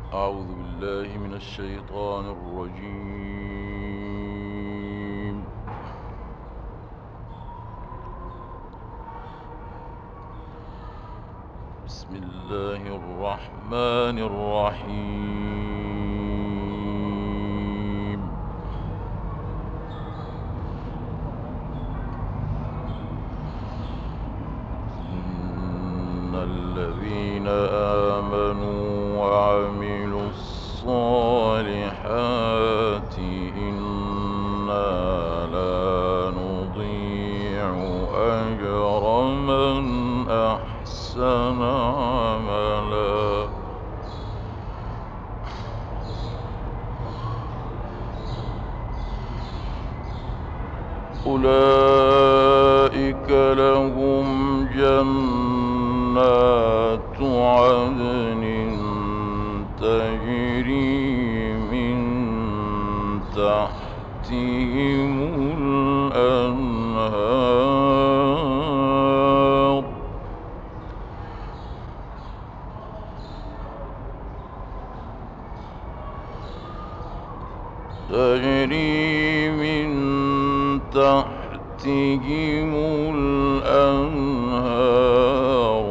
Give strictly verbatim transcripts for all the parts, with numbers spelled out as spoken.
أعوذ بالله من الشيطان الرجيم. بسم الله الرحمن الرحيم. إن الذين آمنوا وعملوا الصالحات إنا لا نضيع أجر من أحسن عملا. أولئك لهم جنات عدن تجري من تحتهم الأنهار تجري من تحتهم الأنهار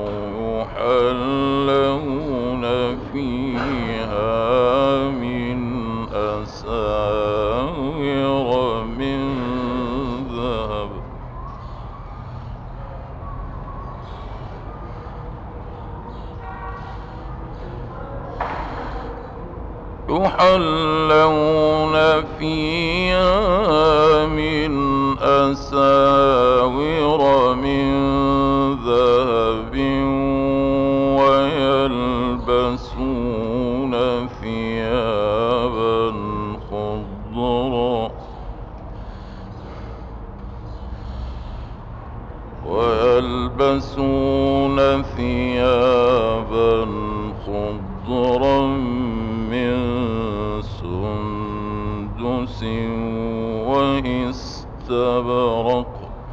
يحلون فيها من أساور من ذهب يحلون فيها من أساور من ذهب ويلبسون ثيابا خضرا ويلبسون ثيابا خضرا من سندس واستبرق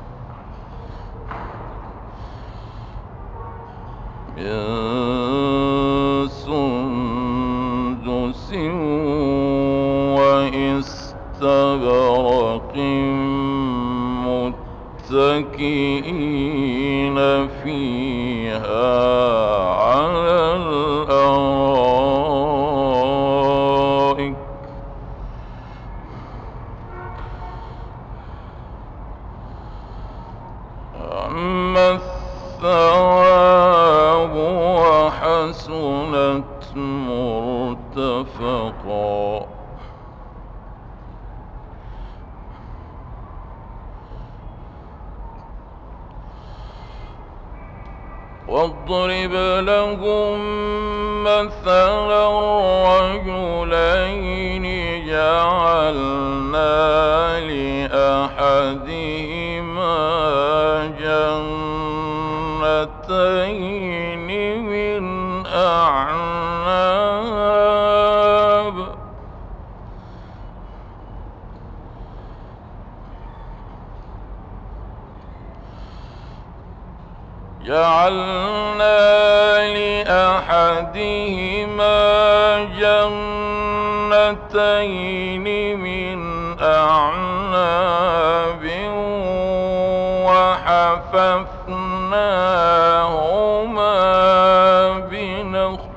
من سندس واستبرق متكئين فيها على الأرائك نعم الثواب وحسنت مرتفقا. واضرب لهم مثلا رجلين جعلنا لأحدهما جنتين من أعناب جعلنا لأحدهما جنتين من أعناب وحففناهما بنخل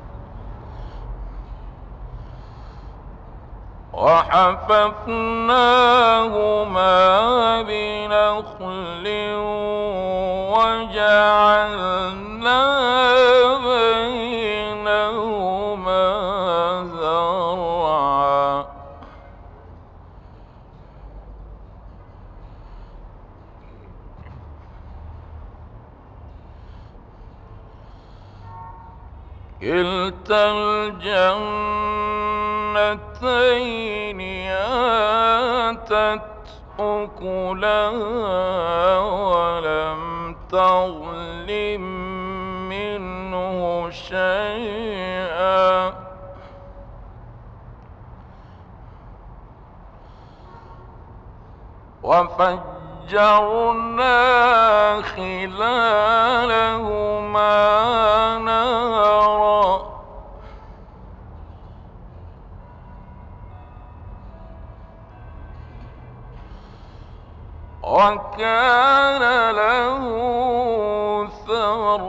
وحففناهما بنخل وجعلنا بينهما زرعا كلتا الجنتين آتت أكلها ولم تظلم منه شيئا وفجرنا خلالهما نهرا وكان له ثمر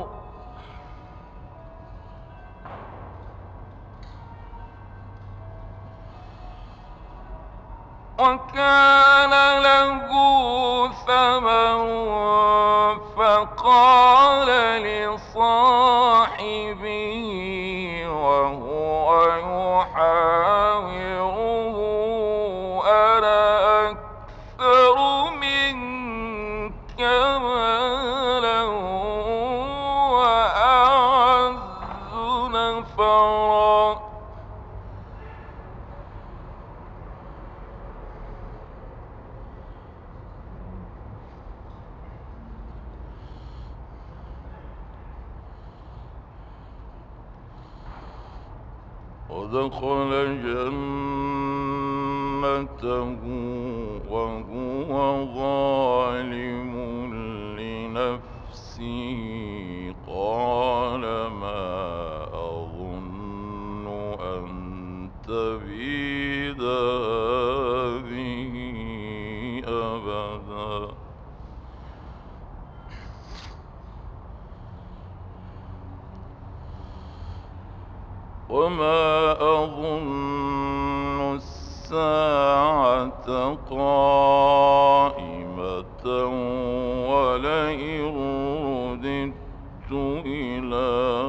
وكان له ثمر فقال لصاحبه وهو يحاوره أنا أكثر منك مالا وأعز نفرا ودخل جنته وهو ظالم لنفسه قال ما أظن أن تبيد هذه أبدا وما أظن الساعة قائمة ولئن رددت إلى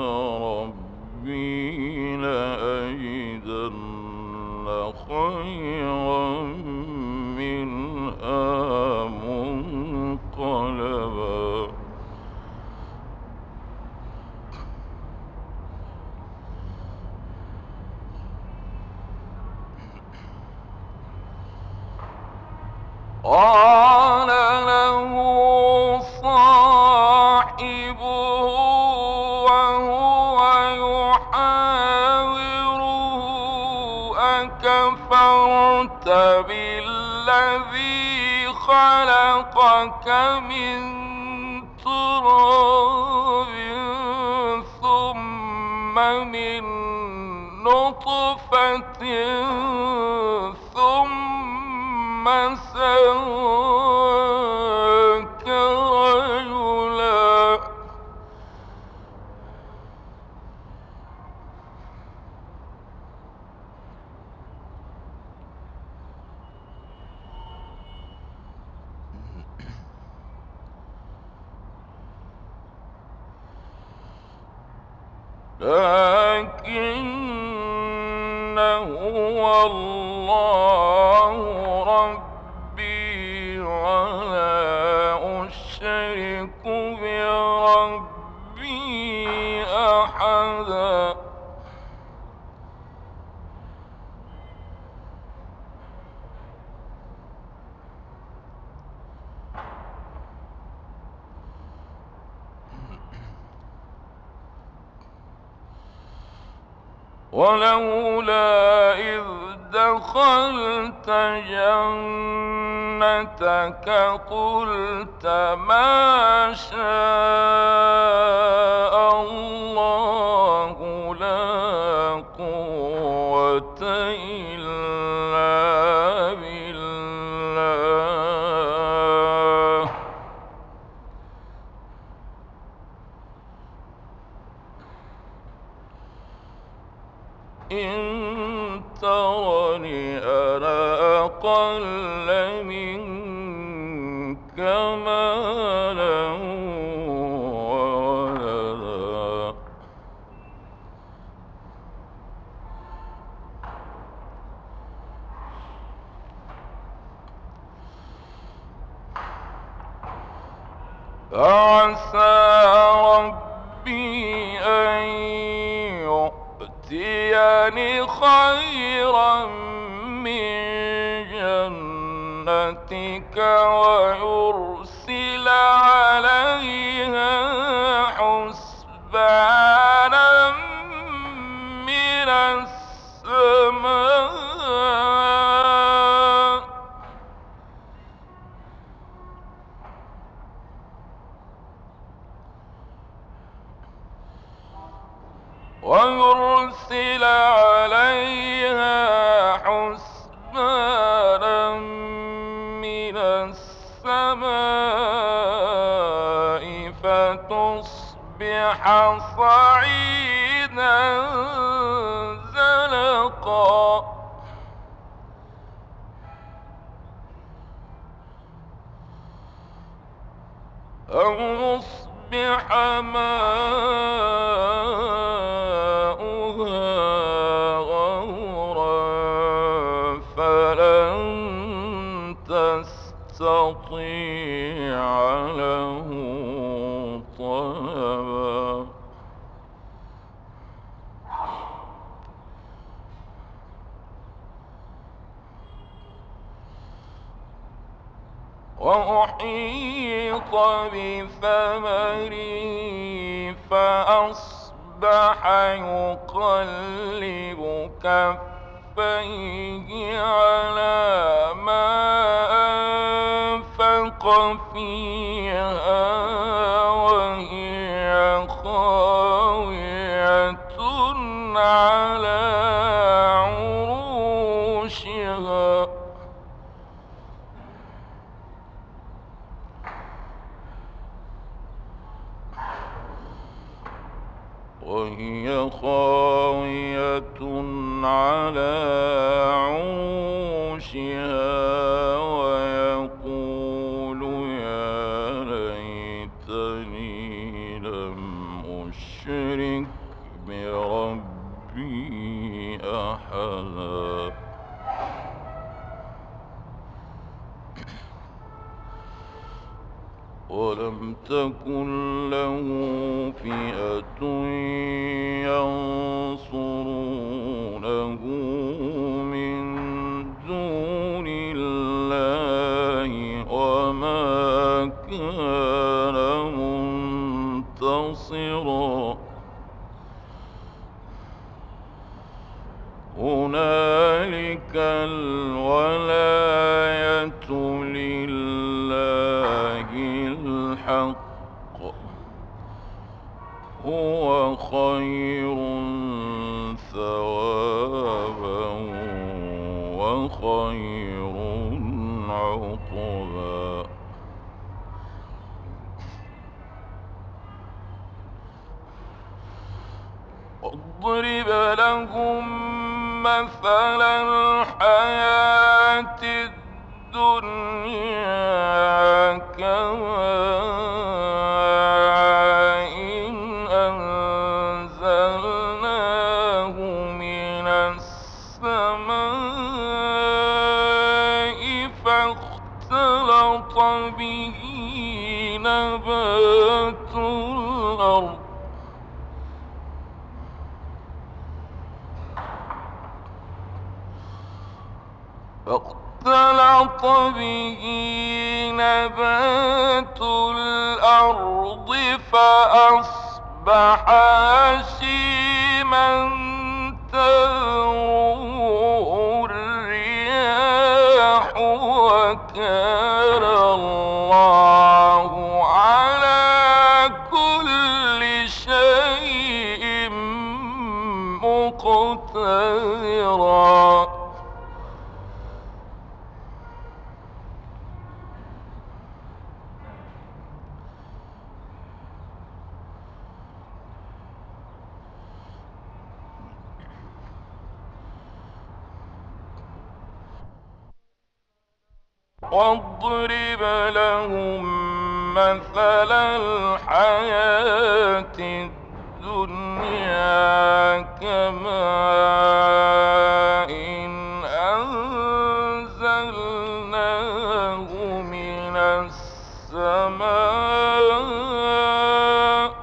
ربي لأجدن خيرا منها منقلبا قال له صاحبه وهو يحاوره أكفرت بالذي خلقك من تراب ثم من نطفة ثم سواك رجلا لكن هو الله ربي ولا أشرك بربي أحدا ولولا إذ دخلت جنتك قلت ما شاء الله لا قوة إلا بالله إن ترني أنا أقل منك مالا وولدا فعسى ربي أن يؤتيني خيرا من جنتك ويرسل عليها حسبانا من السماء ويرسل عليها حسبانا من السماء صعيدا زلقا أو يصبح ماؤها غورا فلن تستطيع له طلبا وأحيط بثمره فأصبح يقلب كفيه على ما أنفق فيها وهي خاوية على عروشها وهي خاوية على عروشها ويقول يا ليتني لم أشرك بربي أحدا ولم تكن له فئة ينصرونه من دون الله وما كان منتصرا هنالك الولاية لله الحق هو خير ثوابا وخير عقبا واضرب لهم مثل الحياة الدنيا كماء أنزلناه من السماء فاختلط به نبات الأرض فاختلط به نبات الأرض فأصبح هشيما تذروه الرياح وكان الله على كل شيء مقتدرا واضرب لهم مثل الحياة الدنيا كماء أنزلناه من السماء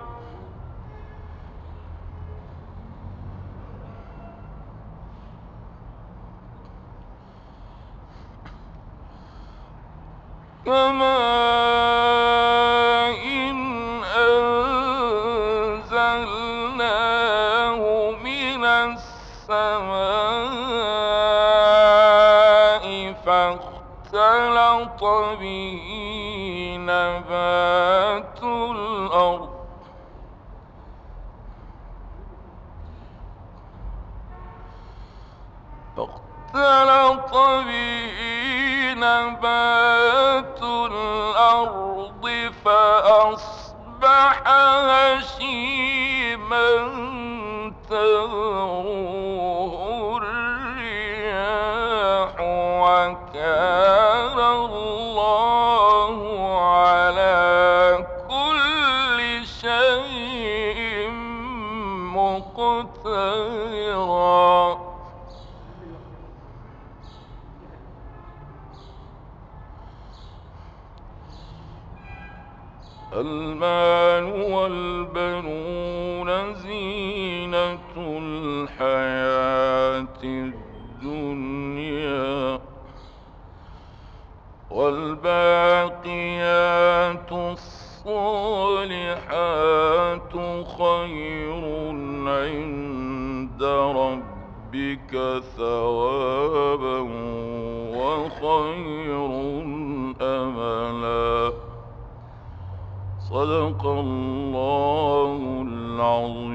كماء أنزلناه من السماء فاختلط به نبات الأرض فاختلط به نبات الأرض فأصبح فأصبح هشيما تذروه الرياح وكان الله على كل شيء مقتدرا. المال والبنون زينة الحياة الدنيا، والباقيات الصالحات خير عند ربك ثوابا وخير أملا. صدق الله العظيم.